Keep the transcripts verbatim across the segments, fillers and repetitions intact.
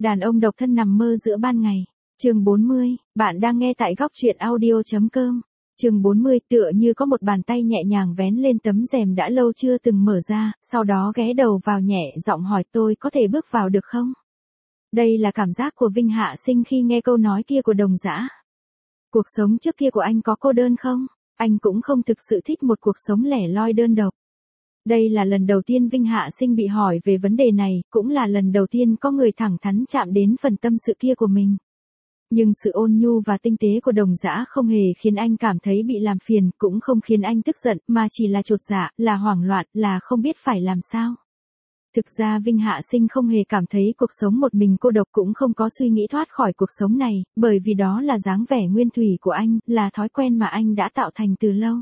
Đàn ông độc thân nằm mơ giữa ban ngày. Chương bốn mươi, bạn đang nghe tại góc truyện audio chấm com. Chương bốn mươi, tựa như có một bàn tay nhẹ nhàng vén lên tấm rèm đã lâu chưa từng mở ra, sau đó ghé đầu vào nhẹ giọng hỏi tôi có thể bước vào được không? Đây là cảm giác của Vinh Hạ Sinh khi nghe câu nói kia của Đồng Dã. Cuộc sống trước kia của anh có cô đơn không? Anh cũng không thực sự thích một cuộc sống lẻ loi đơn độc. Đây là lần đầu tiên Vinh Hạ Sinh bị hỏi về vấn đề này, cũng là lần đầu tiên có người thẳng thắn chạm đến phần tâm sự kia của mình. Nhưng sự ôn nhu và tinh tế của Đồng Dã không hề khiến anh cảm thấy bị làm phiền, cũng không khiến anh tức giận, mà chỉ là chột dạ, là hoảng loạn, là không biết phải làm sao. Thực ra Vinh Hạ Sinh không hề cảm thấy cuộc sống một mình cô độc, cũng không có suy nghĩ thoát khỏi cuộc sống này, bởi vì đó là dáng vẻ nguyên thủy của anh, là thói quen mà anh đã tạo thành từ lâu.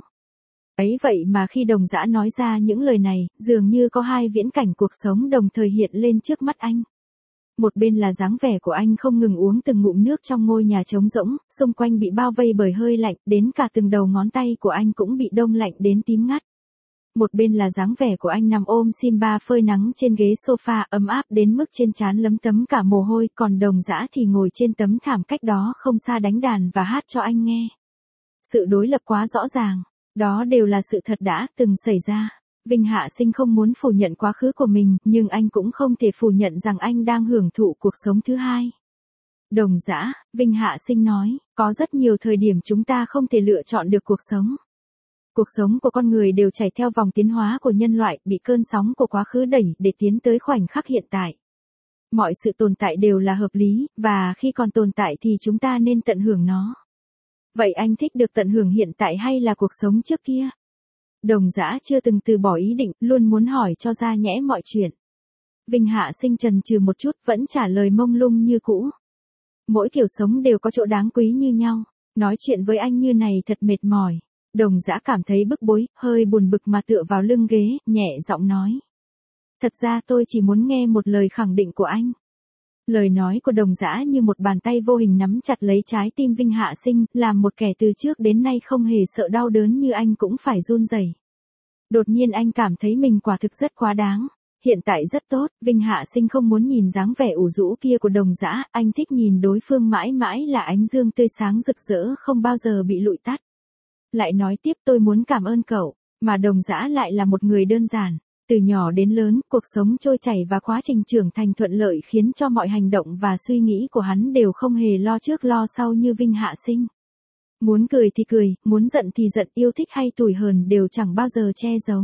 Ấy vậy mà khi Đồng Dã nói ra những lời này, dường như có hai viễn cảnh cuộc sống đồng thời hiện lên trước mắt anh. Một bên là dáng vẻ của anh không ngừng uống từng ngụm nước trong ngôi nhà trống rỗng, xung quanh bị bao vây bởi hơi lạnh, đến cả từng đầu ngón tay của anh cũng bị đông lạnh đến tím ngắt. Một bên là dáng vẻ của anh nằm ôm Simba phơi nắng trên ghế sofa, ấm áp đến mức trên trán lấm tấm cả mồ hôi, còn Đồng Dã thì ngồi trên tấm thảm cách đó không xa đánh đàn và hát cho anh nghe. Sự đối lập quá rõ ràng, đó đều là sự thật đã từng xảy ra. Vinh Hạ Sinh không muốn phủ nhận quá khứ của mình, nhưng anh cũng không thể phủ nhận rằng anh đang hưởng thụ cuộc sống thứ hai. Đồng Dã, Vinh Hạ Sinh nói, có rất nhiều thời điểm chúng ta không thể lựa chọn được cuộc sống. Cuộc sống của con người đều chảy theo vòng tiến hóa của nhân loại, bị cơn sóng của quá khứ đẩy để tiến tới khoảnh khắc hiện tại. Mọi sự tồn tại đều là hợp lý, và khi còn tồn tại thì chúng ta nên tận hưởng nó. Vậy anh thích được tận hưởng hiện tại hay là cuộc sống trước kia? Đồng Dã chưa từng từ bỏ ý định, luôn muốn hỏi cho ra nhẽ mọi chuyện. Vinh Hạ Sinh chần chừ một chút, vẫn trả lời mông lung như cũ. Mỗi kiểu sống đều có chỗ đáng quý như nhau, nói chuyện với anh như này thật mệt mỏi. Đồng Dã cảm thấy bức bối, hơi buồn bực mà tựa vào lưng ghế, nhẹ giọng nói. Thật ra tôi chỉ muốn nghe một lời khẳng định của anh. Lời nói của Đồng Dã như một bàn tay vô hình nắm chặt lấy trái tim Vinh Hạ Sinh, làm một kẻ từ trước đến nay không hề sợ đau đớn như anh cũng phải run rẩy. Đột nhiên anh cảm thấy mình quả thực rất quá đáng. Hiện tại rất tốt, Vinh Hạ Sinh không muốn nhìn dáng vẻ ủ rũ kia của Đồng Dã, anh thích nhìn đối phương mãi mãi là ánh dương tươi sáng rực rỡ không bao giờ bị lụi tắt. Lại nói tiếp, tôi muốn cảm ơn cậu, mà Đồng Dã lại là một người đơn giản. Từ nhỏ đến lớn, cuộc sống trôi chảy và quá trình trưởng thành thuận lợi khiến cho mọi hành động và suy nghĩ của hắn đều không hề lo trước lo sau như Vinh Hạ Sinh. Muốn cười thì cười, muốn giận thì giận, yêu thích hay tủi hờn đều chẳng bao giờ che giấu.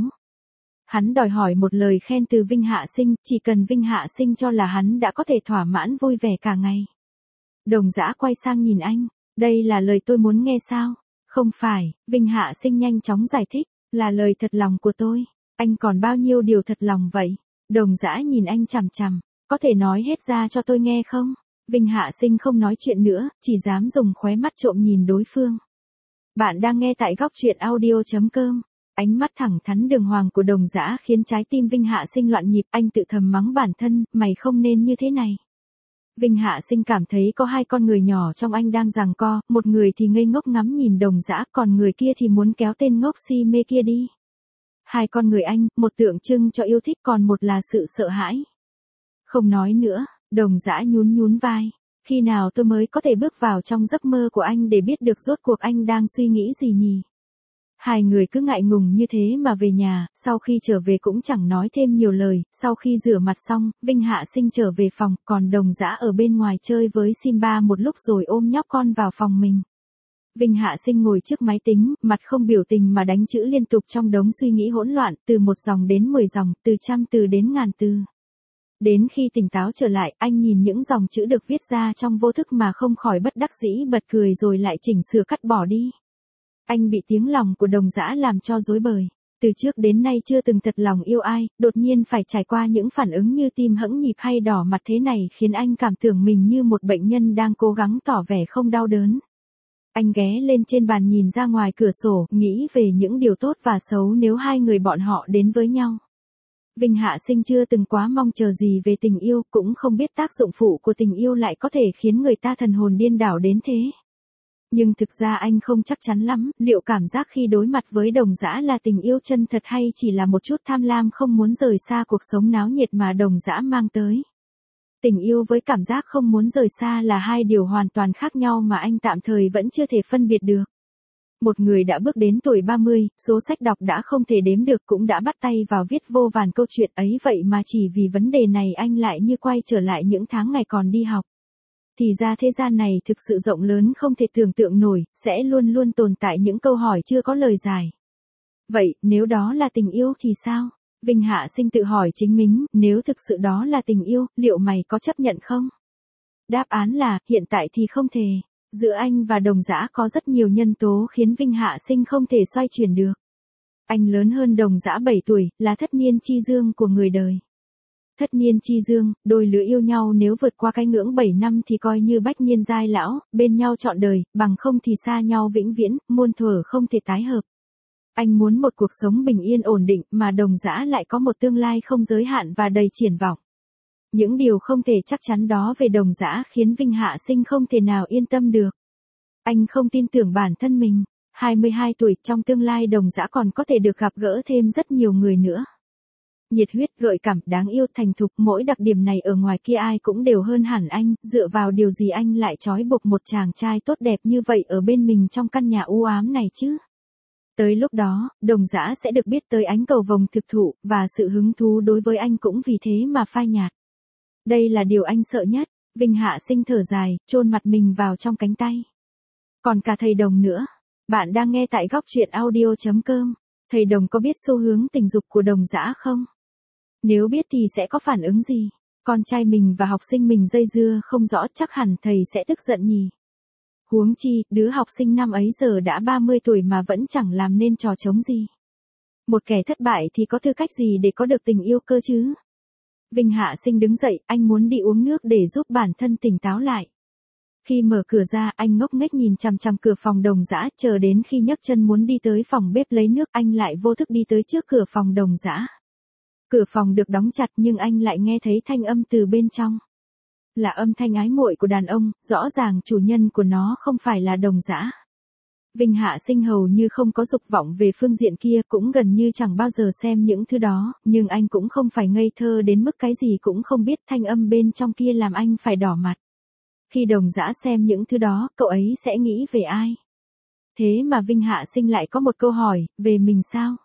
Hắn đòi hỏi một lời khen từ Vinh Hạ Sinh, chỉ cần Vinh Hạ Sinh cho là hắn đã có thể thỏa mãn vui vẻ cả ngày. Đồng Dã quay sang nhìn anh, đây là lời tôi muốn nghe sao? Không phải, Vinh Hạ Sinh nhanh chóng giải thích, là lời thật lòng của tôi. Anh còn bao nhiêu điều thật lòng vậy? Đồng Dã nhìn anh chằm chằm, có thể nói hết ra cho tôi nghe không? Vinh Hạ Sinh không nói chuyện nữa, chỉ dám dùng khóe mắt trộm nhìn đối phương. Bạn đang nghe tại góc truyện audio chấm com. Ánh mắt thẳng thắn đường hoàng của Đồng Dã khiến trái tim Vinh Hạ Sinh loạn nhịp, anh tự thầm mắng bản thân, mày không nên như thế này. Vinh Hạ Sinh cảm thấy có hai con người nhỏ trong anh đang giằng co, một người thì ngây ngốc ngắm nhìn Đồng Dã, còn người kia thì muốn kéo tên ngốc si mê kia đi. Hai con người anh, một tượng trưng cho yêu thích còn một là sự sợ hãi. Không nói nữa, Đồng Dã nhún nhún vai. Khi nào tôi mới có thể bước vào trong giấc mơ của anh để biết được rốt cuộc anh đang suy nghĩ gì nhỉ? Hai người cứ ngại ngùng như thế mà về nhà, sau khi trở về cũng chẳng nói thêm nhiều lời. Sau khi rửa mặt xong, Vinh Hạ Sinh trở về phòng, còn Đồng Dã ở bên ngoài chơi với Simba một lúc rồi ôm nhóc con vào phòng mình. Vinh Hạ Sinh ngồi trước máy tính, mặt không biểu tình mà đánh chữ liên tục trong đống suy nghĩ hỗn loạn, từ một dòng đến mười dòng, từ trăm từ đến ngàn từ. Đến khi tỉnh táo trở lại, anh nhìn những dòng chữ được viết ra trong vô thức mà không khỏi bất đắc dĩ bật cười rồi lại chỉnh sửa cắt bỏ đi. Anh bị tiếng lòng của Đồng Dã làm cho rối bời. Từ trước đến nay chưa từng thật lòng yêu ai, đột nhiên phải trải qua những phản ứng như tim hẫng nhịp hay đỏ mặt thế này khiến anh cảm tưởng mình như một bệnh nhân đang cố gắng tỏ vẻ không đau đớn. Anh ghé lên trên bàn nhìn ra ngoài cửa sổ, nghĩ về những điều tốt và xấu nếu hai người bọn họ đến với nhau. Vinh Hạ Sinh chưa từng quá mong chờ gì về tình yêu, cũng không biết tác dụng phụ của tình yêu lại có thể khiến người ta thần hồn điên đảo đến thế. Nhưng thực ra anh không chắc chắn lắm, liệu cảm giác khi đối mặt với Đồng Dã là tình yêu chân thật hay chỉ là một chút tham lam không muốn rời xa cuộc sống náo nhiệt mà Đồng Dã mang tới. Tình yêu với cảm giác không muốn rời xa là hai điều hoàn toàn khác nhau mà anh tạm thời vẫn chưa thể phân biệt được. Một người đã bước đến tuổi ba mươi, số sách đọc đã không thể đếm được cũng đã bắt tay vào viết vô vàn câu chuyện ấy vậy mà chỉ vì vấn đề này anh lại như quay trở lại những tháng ngày còn đi học. Thì ra thế gian này thực sự rộng lớn không thể tưởng tượng nổi, sẽ luôn luôn tồn tại những câu hỏi chưa có lời giải. Vậy, nếu đó là tình yêu thì sao? Vinh Hạ Sinh tự hỏi chính mình, nếu thực sự đó là tình yêu, liệu mày có chấp nhận không? Đáp án là, hiện tại thì không thể. Giữa anh và Đồng Dã có rất nhiều nhân tố khiến Vinh Hạ Sinh không thể xoay chuyển được. Anh lớn hơn Đồng Dã bảy tuổi, là thất niên chi dương của người đời. Thất niên chi dương, đôi lứa yêu nhau nếu vượt qua cái ngưỡng bảy năm thì coi như bách niên giai lão, bên nhau trọn đời, bằng không thì xa nhau vĩnh viễn, muôn thuở không thể tái hợp. Anh muốn một cuộc sống bình yên ổn định mà Đồng Dã lại có một tương lai không giới hạn và đầy triển vọng. Những điều không thể chắc chắn đó về Đồng Dã khiến Vinh Hạ Sinh không thể nào yên tâm được. Anh không tin tưởng bản thân mình. hai mươi hai tuổi, trong tương lai Đồng Dã còn có thể được gặp gỡ thêm rất nhiều người nữa. Nhiệt huyết, gợi cảm, đáng yêu, thành thục, mỗi đặc điểm này ở ngoài kia ai cũng đều hơn hẳn anh, dựa vào điều gì anh lại trói buộc một chàng trai tốt đẹp như vậy ở bên mình trong căn nhà u ám này chứ? Tới lúc đó, Đồng Dã sẽ được biết tới ánh cầu vồng thực thụ, và sự hứng thú đối với anh cũng vì thế mà phai nhạt. Đây là điều anh sợ nhất. Vinh Hạ Sinh thở dài, chôn mặt mình vào trong cánh tay. Còn cả thầy Đồng nữa. Bạn đang nghe tại góc truyện audio chấm com. Thầy Đồng có biết xu hướng tình dục của Đồng Dã không? Nếu biết thì sẽ có phản ứng gì? Con trai mình và học sinh mình dây dưa không rõ, chắc hẳn thầy sẽ tức giận nhỉ. Huống chi, đứa học sinh năm ấy giờ đã ba mươi tuổi mà vẫn chẳng làm nên trò trống gì. Một kẻ thất bại thì có tư cách gì để có được tình yêu cơ chứ? Vinh Hạ Sinh đứng dậy, anh muốn đi uống nước để giúp bản thân tỉnh táo lại. Khi mở cửa ra, anh ngốc nghếch nhìn chằm chằm cửa phòng Đồng Dã, chờ đến khi nhấc chân muốn đi tới phòng bếp lấy nước, anh lại vô thức đi tới trước cửa phòng Đồng Dã. Cửa phòng được đóng chặt nhưng anh lại nghe thấy thanh âm từ bên trong. Là âm thanh ái muội của đàn ông, rõ ràng chủ nhân của nó không phải là Đồng Dã. Vinh Hạ Sinh hầu như không có dục vọng về phương diện kia, cũng gần như chẳng bao giờ xem những thứ đó, nhưng anh cũng không phải ngây thơ đến mức cái gì cũng không biết, thanh âm bên trong kia làm anh phải đỏ mặt. Khi Đồng Dã xem những thứ đó, cậu ấy sẽ nghĩ về ai? Thế mà Vinh Hạ Sinh lại có một câu hỏi, về mình sao?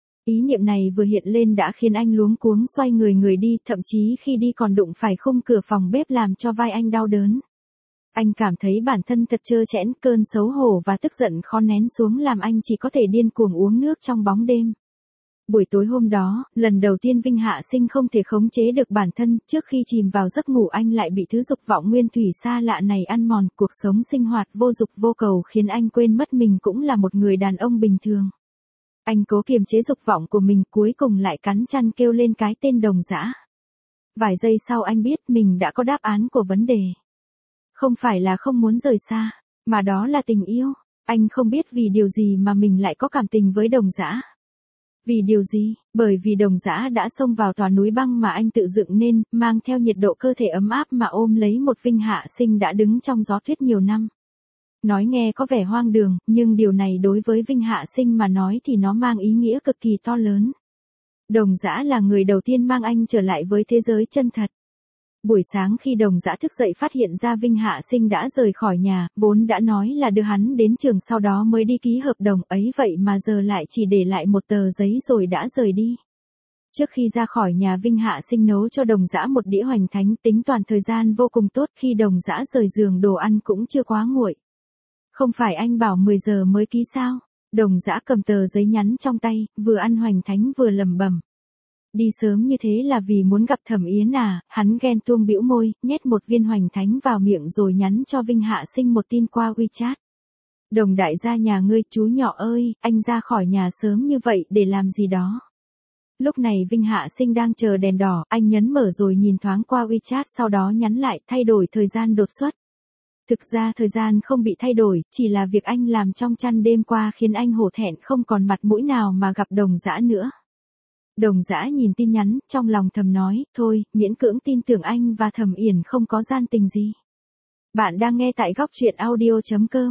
Ý niệm này vừa hiện lên đã khiến anh luống cuống xoay người người đi, thậm chí khi đi còn đụng phải khung cửa phòng bếp làm cho vai anh đau đớn. Anh cảm thấy bản thân thật trơ trẽn, cơn xấu hổ và tức giận khó nén xuống làm anh chỉ có thể điên cuồng uống nước trong bóng đêm. Buổi tối hôm đó, lần đầu tiên Vinh Hạ Sinh không thể khống chế được bản thân, trước khi chìm vào giấc ngủ anh lại bị thứ dục vọng nguyên thủy xa lạ này ăn mòn, cuộc sống sinh hoạt vô dục vô cầu khiến anh quên mất mình cũng là một người đàn ông bình thường. Anh cố kiềm chế dục vọng của mình, cuối cùng lại cắn răng kêu lên cái tên Đồng Dã. Vài giây sau anh biết mình đã có đáp án của vấn đề. Không phải là không muốn rời xa, mà đó là tình yêu. Anh không biết vì điều gì mà mình lại có cảm tình với Đồng Dã. Vì điều gì? Bởi vì Đồng Dã đã xông vào tòa núi băng mà anh tự dựng nên, mang theo nhiệt độ cơ thể ấm áp mà ôm lấy một Vinh Hạ Sinh đã đứng trong gió tuyết nhiều năm. Nói nghe có vẻ hoang đường, nhưng điều này đối với Vinh Hạ Sinh mà nói thì nó mang ý nghĩa cực kỳ to lớn. Đồng Dã là người đầu tiên mang anh trở lại với thế giới chân thật. Buổi sáng khi Đồng Dã thức dậy phát hiện ra Vinh Hạ Sinh đã rời khỏi nhà, vốn đã nói là đưa hắn đến trường sau đó mới đi ký hợp đồng ấy, vậy mà giờ lại chỉ để lại một tờ giấy rồi đã rời đi. Trước khi ra khỏi nhà Vinh Hạ Sinh nấu cho Đồng Dã một đĩa hoành thánh, tính toàn thời gian vô cùng tốt, khi Đồng Dã rời giường đồ ăn cũng chưa quá nguội. Không phải anh bảo mười giờ mới ký sao? Đồng Dã cầm tờ giấy nhắn trong tay, vừa ăn hoành thánh vừa lẩm bẩm. Đi sớm như thế là vì muốn gặp Thẩm Yến à? Hắn ghen tuông bĩu môi, nhét một viên hoành thánh vào miệng rồi nhắn cho Vinh Hạ Sinh một tin qua WeChat. Đồng đại gia nhà ngươi, chú nhỏ ơi, anh ra khỏi nhà sớm như vậy để làm gì đó? Lúc này Vinh Hạ Sinh đang chờ đèn đỏ, anh nhấn mở rồi nhìn thoáng qua WeChat, sau đó nhắn lại, thay đổi thời gian đột xuất. Thực ra thời gian không bị thay đổi, chỉ là việc anh làm trong chăn đêm qua khiến anh hổ thẹn không còn mặt mũi nào mà gặp Đồng Dã nữa. Đồng Dã nhìn tin nhắn, trong lòng thầm nói, thôi, miễn cưỡng tin tưởng anh và Thẩm Yển không có gian tình gì. Bạn đang nghe tại góc truyện audio chấm com.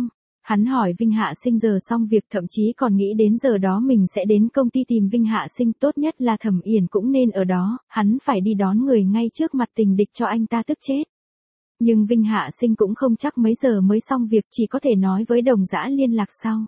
Hắn hỏi Vinh Hạ Sinh giờ xong việc, thậm chí còn nghĩ đến giờ đó mình sẽ đến công ty tìm Vinh Hạ Sinh, tốt nhất là Thẩm Yển cũng nên ở đó, hắn phải đi đón người ngay trước mặt tình địch cho anh ta tức chết. Nhưng Vinh Hạ Sinh cũng không chắc mấy giờ mới xong việc, chỉ có thể nói với Đồng Dã liên lạc sau.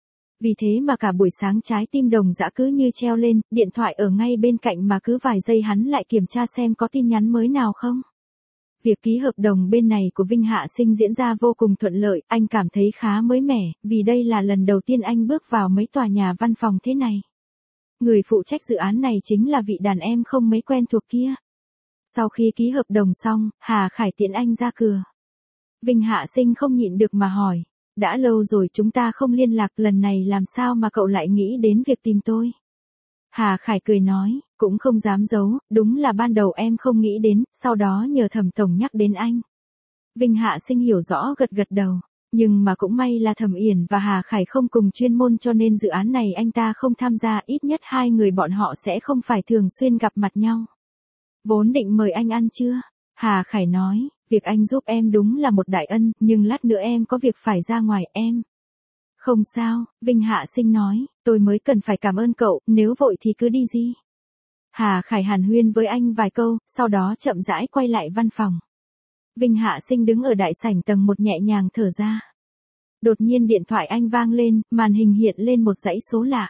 Vì thế mà cả buổi sáng trái tim Đồng Dã cứ như treo lên, điện thoại ở ngay bên cạnh mà cứ vài giây hắn lại kiểm tra xem có tin nhắn mới nào không. Việc ký hợp đồng bên này của Vinh Hạ Sinh diễn ra vô cùng thuận lợi, anh cảm thấy khá mới mẻ, vì đây là lần đầu tiên anh bước vào mấy tòa nhà văn phòng thế này. Người phụ trách dự án này chính là vị đàn em không mấy quen thuộc kia. Sau khi ký hợp đồng xong, Hà Khải tiễn anh ra cửa. Vinh Hạ Sinh không nhịn được mà hỏi, đã lâu rồi chúng ta không liên lạc, lần này làm sao mà cậu lại nghĩ đến việc tìm tôi? Hà Khải cười nói, cũng không dám giấu, đúng là ban đầu em không nghĩ đến, sau đó nhờ Thẩm tổng nhắc đến anh. Vinh Hạ Sinh hiểu rõ gật gật đầu, nhưng mà cũng may là Thẩm Yển và Hà Khải không cùng chuyên môn cho nên dự án này anh ta không tham gia, ít nhất hai người bọn họ sẽ không phải thường xuyên gặp mặt nhau. Vốn định mời anh ăn trưa, Hà Khải nói, việc anh giúp em đúng là một đại ân, nhưng lát nữa em có việc phải ra ngoài em. Không sao, Vinh Hạ Sinh nói, tôi mới cần phải cảm ơn cậu, nếu vội thì cứ đi đi. Hà Khải hàn huyên với anh vài câu, sau đó chậm rãi quay lại văn phòng. Vinh Hạ Sinh đứng ở đại sảnh tầng một nhẹ nhàng thở ra. Đột nhiên điện thoại anh vang lên, màn hình hiện lên một dãy số lạ.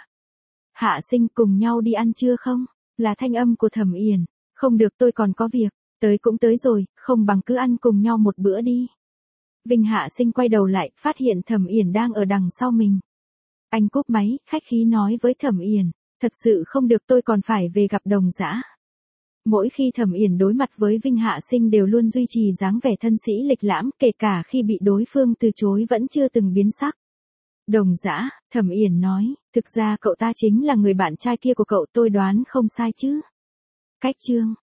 Hạ Sinh, cùng nhau đi ăn trưa không? Là thanh âm của Thẩm Yển. Không được, tôi còn có việc. Tới cũng tới rồi, không bằng cứ ăn cùng nhau một bữa đi. Vinh Hạ Sinh quay đầu lại, phát hiện Thẩm Yển đang ở đằng sau mình. Anh cúp máy, khách khí nói với Thẩm Yển, thật sự không được, tôi còn phải về gặp Đồng Dã. Mỗi khi Thẩm Yển đối mặt với Vinh Hạ Sinh đều luôn duy trì dáng vẻ thân sĩ lịch lãm, kể cả khi bị đối phương từ chối vẫn chưa từng biến sắc. Đồng Dã, Thẩm Yển nói, thực ra cậu ta chính là người bạn trai kia của cậu, tôi đoán không sai chứ? Cách chương